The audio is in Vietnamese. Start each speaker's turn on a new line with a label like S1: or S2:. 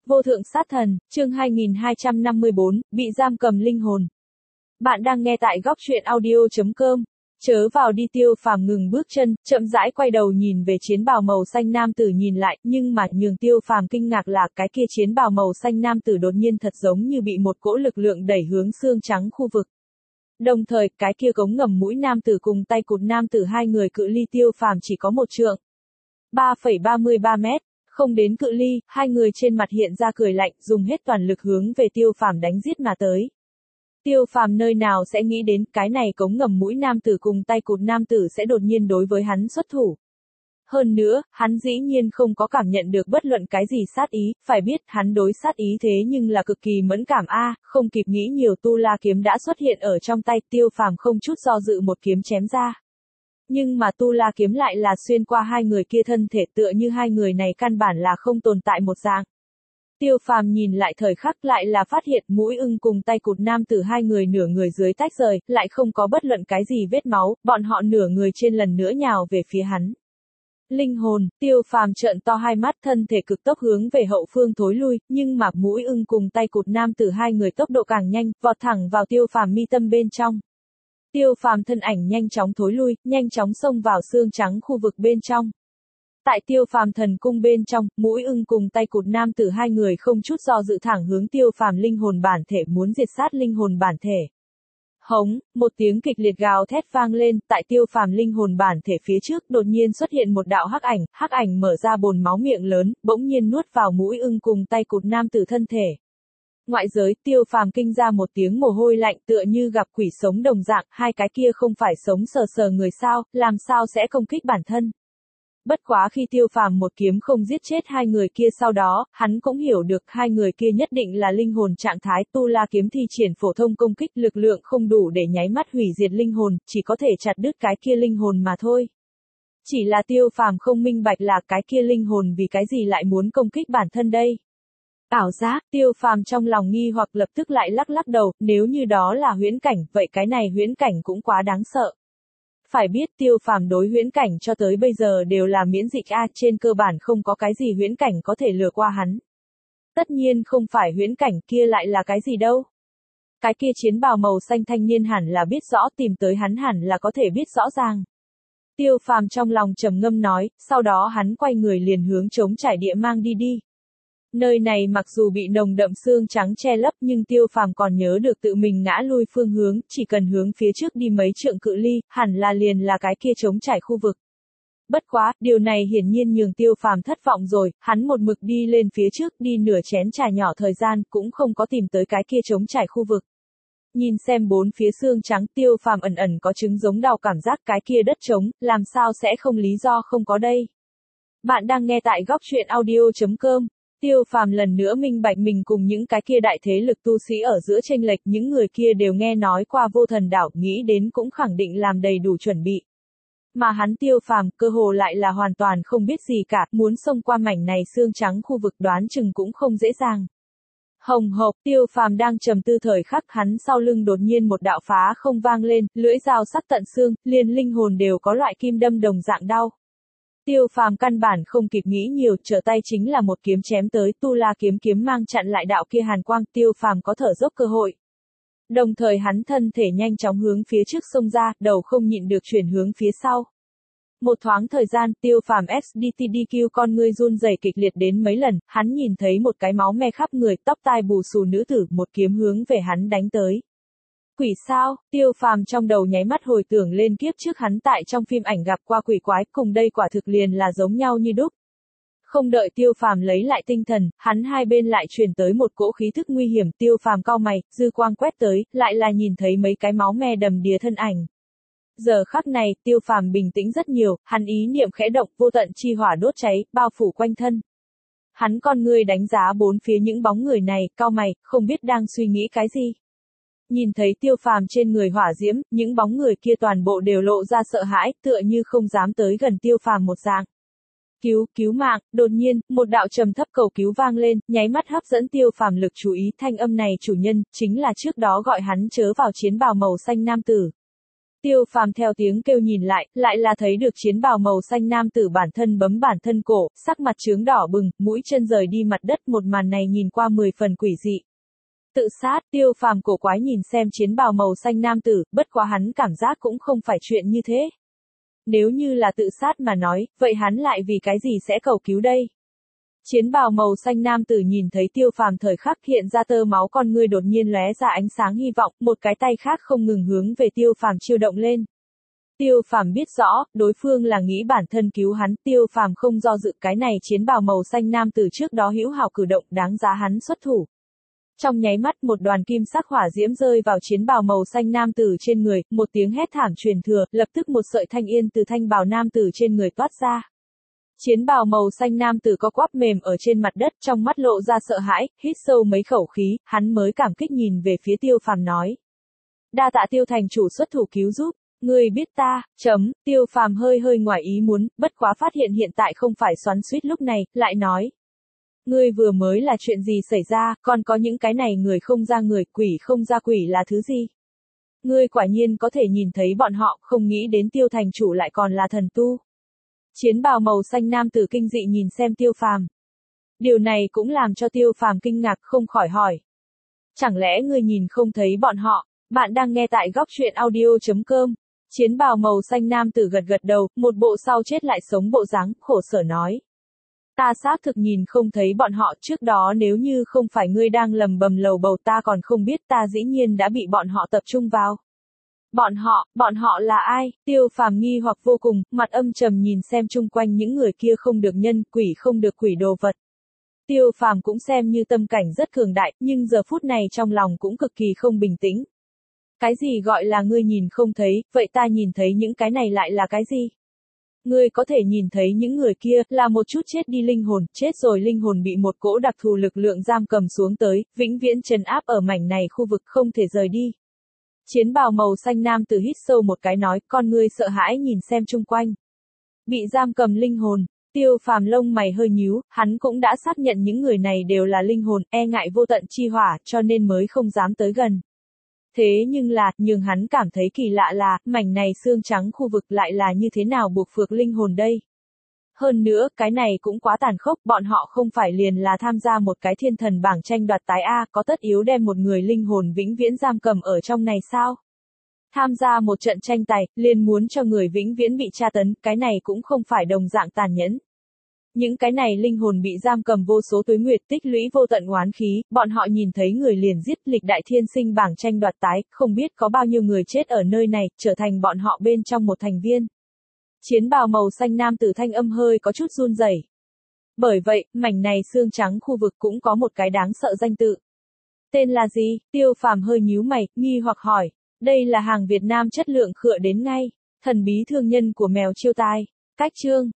S1: Vô thượng sát thần, chương 2254, bị giam cầm linh hồn. Bạn đang nghe tại góc truyện audio.com. Chớ vào đi. Tiêu Phàm ngừng bước chân, chậm rãi quay đầu nhìn về chiến bào màu xanh nam tử nhìn lại, nhưng mà nhường Tiêu Phàm kinh ngạc là cái kia chiến bào màu xanh nam tử đột nhiên thật giống như bị một cỗ lực lượng đẩy hướng xương trắng khu vực. Đồng thời, cái kia cống ngầm mũi nam tử cùng tay cụt nam tử hai người cự ly Tiêu Phàm chỉ có một trượng. 3,33 mét. Không đến cự ly, hai người trên mặt hiện ra cười lạnh, dùng hết toàn lực hướng về Tiêu Phàm đánh giết mà tới. Tiêu Phàm nơi nào sẽ nghĩ đến cái này cống ngầm mũi nam tử cùng tay cụt nam tử sẽ đột nhiên đối với hắn xuất thủ. Hơn nữa, hắn dĩ nhiên không có cảm nhận được bất luận cái gì sát ý, phải biết hắn đối sát ý thế nhưng là cực kỳ mẫn cảm không kịp nghĩ nhiều tu la kiếm đã xuất hiện ở trong tay. Tiêu Phàm không chút do dự một kiếm chém ra. Nhưng mà tu la kiếm lại là xuyên qua hai người kia thân thể, tựa như hai người này căn bản là không tồn tại một dạng. Tiêu Phàm nhìn lại thời khắc lại là phát hiện mũi ưng cùng tay cụt nam tử hai người nửa người dưới tách rời, lại không có bất luận cái gì vết máu, bọn họ nửa người trên lần nữa nhào về phía hắn. Linh hồn, Tiêu Phàm trợn to hai mắt, thân thể cực tốc hướng về hậu phương thối lui, nhưng mà mũi ưng cùng tay cụt nam tử hai người tốc độ càng nhanh, vọt thẳng vào Tiêu Phàm mi tâm bên trong. Tiêu Phàm thân ảnh nhanh chóng thối lui, nhanh chóng xông vào xương trắng khu vực bên trong. Tại Tiêu Phàm thần cung bên trong, mũi ưng cùng tay cụt nam tử hai người không chút do dự thẳng hướng Tiêu Phàm linh hồn bản thể, muốn diệt sát linh hồn bản thể. Hống, một tiếng kịch liệt gào thét vang lên, tại Tiêu Phàm linh hồn bản thể phía trước đột nhiên xuất hiện một đạo hắc ảnh mở ra bồn máu miệng lớn, bỗng nhiên nuốt vào mũi ưng cùng tay cụt nam tử thân thể. Ngoại giới, Tiêu Phàm kinh ra một tiếng mồ hôi lạnh, tựa như gặp quỷ sống đồng dạng, hai cái kia không phải sống sờ người sao, làm sao sẽ công kích bản thân. Bất quá khi Tiêu Phàm một kiếm không giết chết hai người kia, sau đó, hắn cũng hiểu được hai người kia nhất định là linh hồn trạng thái. Tu la kiếm thi triển phổ thông công kích, lực lượng không đủ để nháy mắt hủy diệt linh hồn, chỉ có thể chặt đứt cái kia linh hồn mà thôi. Chỉ là Tiêu Phàm không minh bạch là cái kia linh hồn vì cái gì lại muốn công kích bản thân đây. Ảo giác, Tiêu Phàm trong lòng nghi hoặc lập tức lại lắc đầu, nếu như đó là huyễn cảnh, vậy cái này huyễn cảnh cũng quá đáng sợ. Phải biết Tiêu Phàm đối huyễn cảnh cho tới bây giờ đều là miễn dịch trên cơ bản không có cái gì huyễn cảnh có thể lừa qua hắn. Tất nhiên không phải huyễn cảnh, kia lại là cái gì đâu. Cái kia chiến bào màu xanh thanh niên hẳn là biết rõ, tìm tới hắn hẳn là có thể biết rõ ràng. Tiêu Phàm trong lòng trầm ngâm nói, sau đó hắn quay người liền hướng trống trải địa mang đi. Nơi này mặc dù bị nồng đậm xương trắng che lấp, nhưng Tiêu Phàm còn nhớ được tự mình ngã lui phương hướng, chỉ cần hướng phía trước đi mấy trượng cự ly, hẳn là liền là cái kia trống trải khu vực. Bất quá, điều này hiển nhiên nhường Tiêu Phàm thất vọng rồi, hắn một mực đi lên phía trước, đi nửa chén trà nhỏ thời gian, cũng không có tìm tới cái kia trống trải khu vực. Nhìn xem bốn phía xương trắng, Tiêu Phàm ẩn có chứng giống đau cảm giác, cái kia đất trống, làm sao sẽ không lý do không có đây. Bạn đang nghe tại góc truyện audio.com. Tiêu Phàm lần nữa minh bạch mình cùng những cái kia đại thế lực tu sĩ ở giữa chênh lệch, những người kia đều nghe nói qua Vô Thần đảo, nghĩ đến cũng khẳng định làm đầy đủ chuẩn bị. Mà hắn Tiêu Phàm, cơ hồ lại là hoàn toàn không biết gì cả, muốn xông qua mảnh này xương trắng khu vực đoán chừng cũng không dễ dàng. Hồng hộc, Tiêu Phàm đang trầm tư thời khắc, hắn sau lưng đột nhiên một đạo phá không vang lên, lưỡi dao sắc tận xương, liền linh hồn đều có loại kim đâm đồng dạng đau. Tiêu Phàm căn bản không kịp nghĩ nhiều, trở tay chính là một kiếm chém tới, tu la kiếm mang chặn lại đạo kia hàn quang, Tiêu Phàm có thở dốc cơ hội. Đồng thời hắn thân thể nhanh chóng hướng phía trước xông ra, đầu không nhịn được chuyển hướng phía sau. Một thoáng thời gian, Tiêu Phàm SDTDQ con ngươi run rẩy kịch liệt đến mấy lần, hắn nhìn thấy một cái máu me khắp người, tóc tai bù xù nữ tử, một kiếm hướng về hắn đánh tới. Quỷ sao? Tiêu Phàm trong đầu nháy mắt hồi tưởng lên kiếp trước hắn tại trong phim ảnh gặp qua quỷ quái, cùng đây quả thực liền là giống nhau như đúc. Không đợi Tiêu Phàm lấy lại tinh thần, hắn hai bên lại truyền tới một cỗ khí thức nguy hiểm, Tiêu Phàm cau mày, dư quang quét tới, lại là nhìn thấy mấy cái máu me đầm đìa thân ảnh. Giờ khắc này, Tiêu Phàm bình tĩnh rất nhiều, hắn ý niệm khẽ động, vô tận chi hỏa đốt cháy, bao phủ quanh thân. Hắn con ngươi đánh giá bốn phía những bóng người này, cau mày, không biết đang suy nghĩ cái gì. Nhìn thấy Tiêu Phàm trên người hỏa diễm, những bóng người kia toàn bộ đều lộ ra sợ hãi, tựa như không dám tới gần Tiêu Phàm một dạng. Cứu mạng, đột nhiên, một đạo trầm thấp cầu cứu vang lên, nháy mắt hấp dẫn Tiêu Phàm lực chú ý, thanh âm này chủ nhân, chính là trước đó gọi hắn chớ vào chiến bào màu xanh nam tử. Tiêu Phàm theo tiếng kêu nhìn lại là thấy được chiến bào màu xanh nam tử bản thân bấm bản thân cổ, sắc mặt chướng đỏ bừng, mũi chân rời đi mặt đất, một màn này nhìn qua 10 phần quỷ dị. Tự sát, Tiêu Phàm cổ quái nhìn xem chiến bào màu xanh nam tử, bất quá hắn cảm giác cũng không phải chuyện như thế. Nếu như là tự sát mà nói, vậy hắn lại vì cái gì sẽ cầu cứu đây? Chiến bào màu xanh nam tử nhìn thấy Tiêu Phàm thời khắc hiện ra tơ máu con ngươi đột nhiên lóe ra ánh sáng hy vọng, một cái tay khác không ngừng hướng về Tiêu Phàm chiêu động lên. Tiêu Phàm biết rõ, đối phương là nghĩ bản thân cứu hắn, Tiêu Phàm không do dự, cái này chiến bào màu xanh nam tử trước đó hữu hảo cử động đáng giá hắn xuất thủ. Trong nháy mắt một đoàn kim sắc hỏa diễm rơi vào chiến bào màu xanh nam tử trên người, một tiếng hét thảm truyền thừa, lập tức một sợi thanh yên từ thanh bào nam tử trên người toát ra. Chiến bào màu xanh nam tử có quắp mềm ở trên mặt đất, trong mắt lộ ra sợ hãi, hít sâu mấy khẩu khí, hắn mới cảm kích nhìn về phía Tiêu Phàm nói. Đa tạ Tiêu thành chủ xuất thủ cứu giúp, ngươi biết ta, Tiêu Phàm hơi ngoài ý muốn, bất quá phát hiện hiện tại không phải xoắn xuýt lúc này, lại nói. Ngươi vừa mới là chuyện gì xảy ra, còn có những cái này người không ra người, quỷ không ra quỷ là thứ gì? Ngươi quả nhiên có thể nhìn thấy bọn họ, không nghĩ đến Tiêu thành chủ lại còn là thần tu. Chiến bào màu xanh nam tử kinh dị nhìn xem Tiêu Phàm. Điều này cũng làm cho Tiêu Phàm kinh ngạc không khỏi hỏi. Chẳng lẽ ngươi nhìn không thấy bọn họ? Bạn đang nghe tại góc truyện audio.com. Chiến bào màu xanh nam tử gật đầu, một bộ sau chết lại sống bộ dáng, khổ sở nói. Ta xác thực nhìn không thấy bọn họ, trước đó nếu như không phải ngươi đang lầm bầm lầu bầu ta còn không biết, ta dĩ nhiên đã bị bọn họ tập trung vào. Bọn họ là ai? Tiêu Phàm nghi hoặc vô cùng, mặt âm trầm nhìn xem chung quanh những người kia không được nhân, quỷ không được quỷ đồ vật. Tiêu Phàm cũng xem như tâm cảnh rất cường đại, nhưng giờ phút này trong lòng cũng cực kỳ không bình tĩnh. Cái gì gọi là ngươi nhìn không thấy, vậy ta nhìn thấy những cái này lại là cái gì? Ngươi có thể nhìn thấy những người kia, là một chút chết đi linh hồn, chết rồi linh hồn bị một cỗ đặc thù lực lượng giam cầm xuống tới, vĩnh viễn trấn áp ở mảnh này khu vực không thể rời đi. Chiến bào màu xanh nam tử hít sâu một cái nói, con ngươi sợ hãi nhìn xem chung quanh. Bị giam cầm linh hồn, Tiêu Phàm lông mày hơi nhíu, hắn cũng đã xác nhận những người này đều là linh hồn, e ngại vô tận chi hỏa, cho nên mới không dám tới gần. Thế nhưng hắn cảm thấy kỳ lạ là, mảnh này xương trắng khu vực lại là như thế nào buộc phược linh hồn đây? Hơn nữa, cái này cũng quá tàn khốc, bọn họ không phải liền là tham gia một cái thiên thần bảng tranh đoạt tái A, có tất yếu đem một người linh hồn vĩnh viễn giam cầm ở trong này sao? Tham gia một trận tranh tài, liền muốn cho người vĩnh viễn bị tra tấn, cái này cũng không phải đồng dạng tàn nhẫn. Những cái này linh hồn bị giam cầm vô số tuế nguyệt tích lũy vô tận oán khí, bọn họ nhìn thấy người liền giết, lịch đại thiên sinh bảng tranh đoạt tái, không biết có bao nhiêu người chết ở nơi này, trở thành bọn họ bên trong một thành viên. Chiến bào màu xanh nam tử thanh âm hơi có chút run rẩy. Bởi vậy, mảnh này xương trắng khu vực cũng có một cái đáng sợ danh tự. Tên là gì? Tiêu Phàm hơi nhíu mày, nghi hoặc hỏi. Đây là hàng Việt Nam chất lượng khựa đến ngay. Thần bí thương nhân của mèo chiêu tai. Cách chương.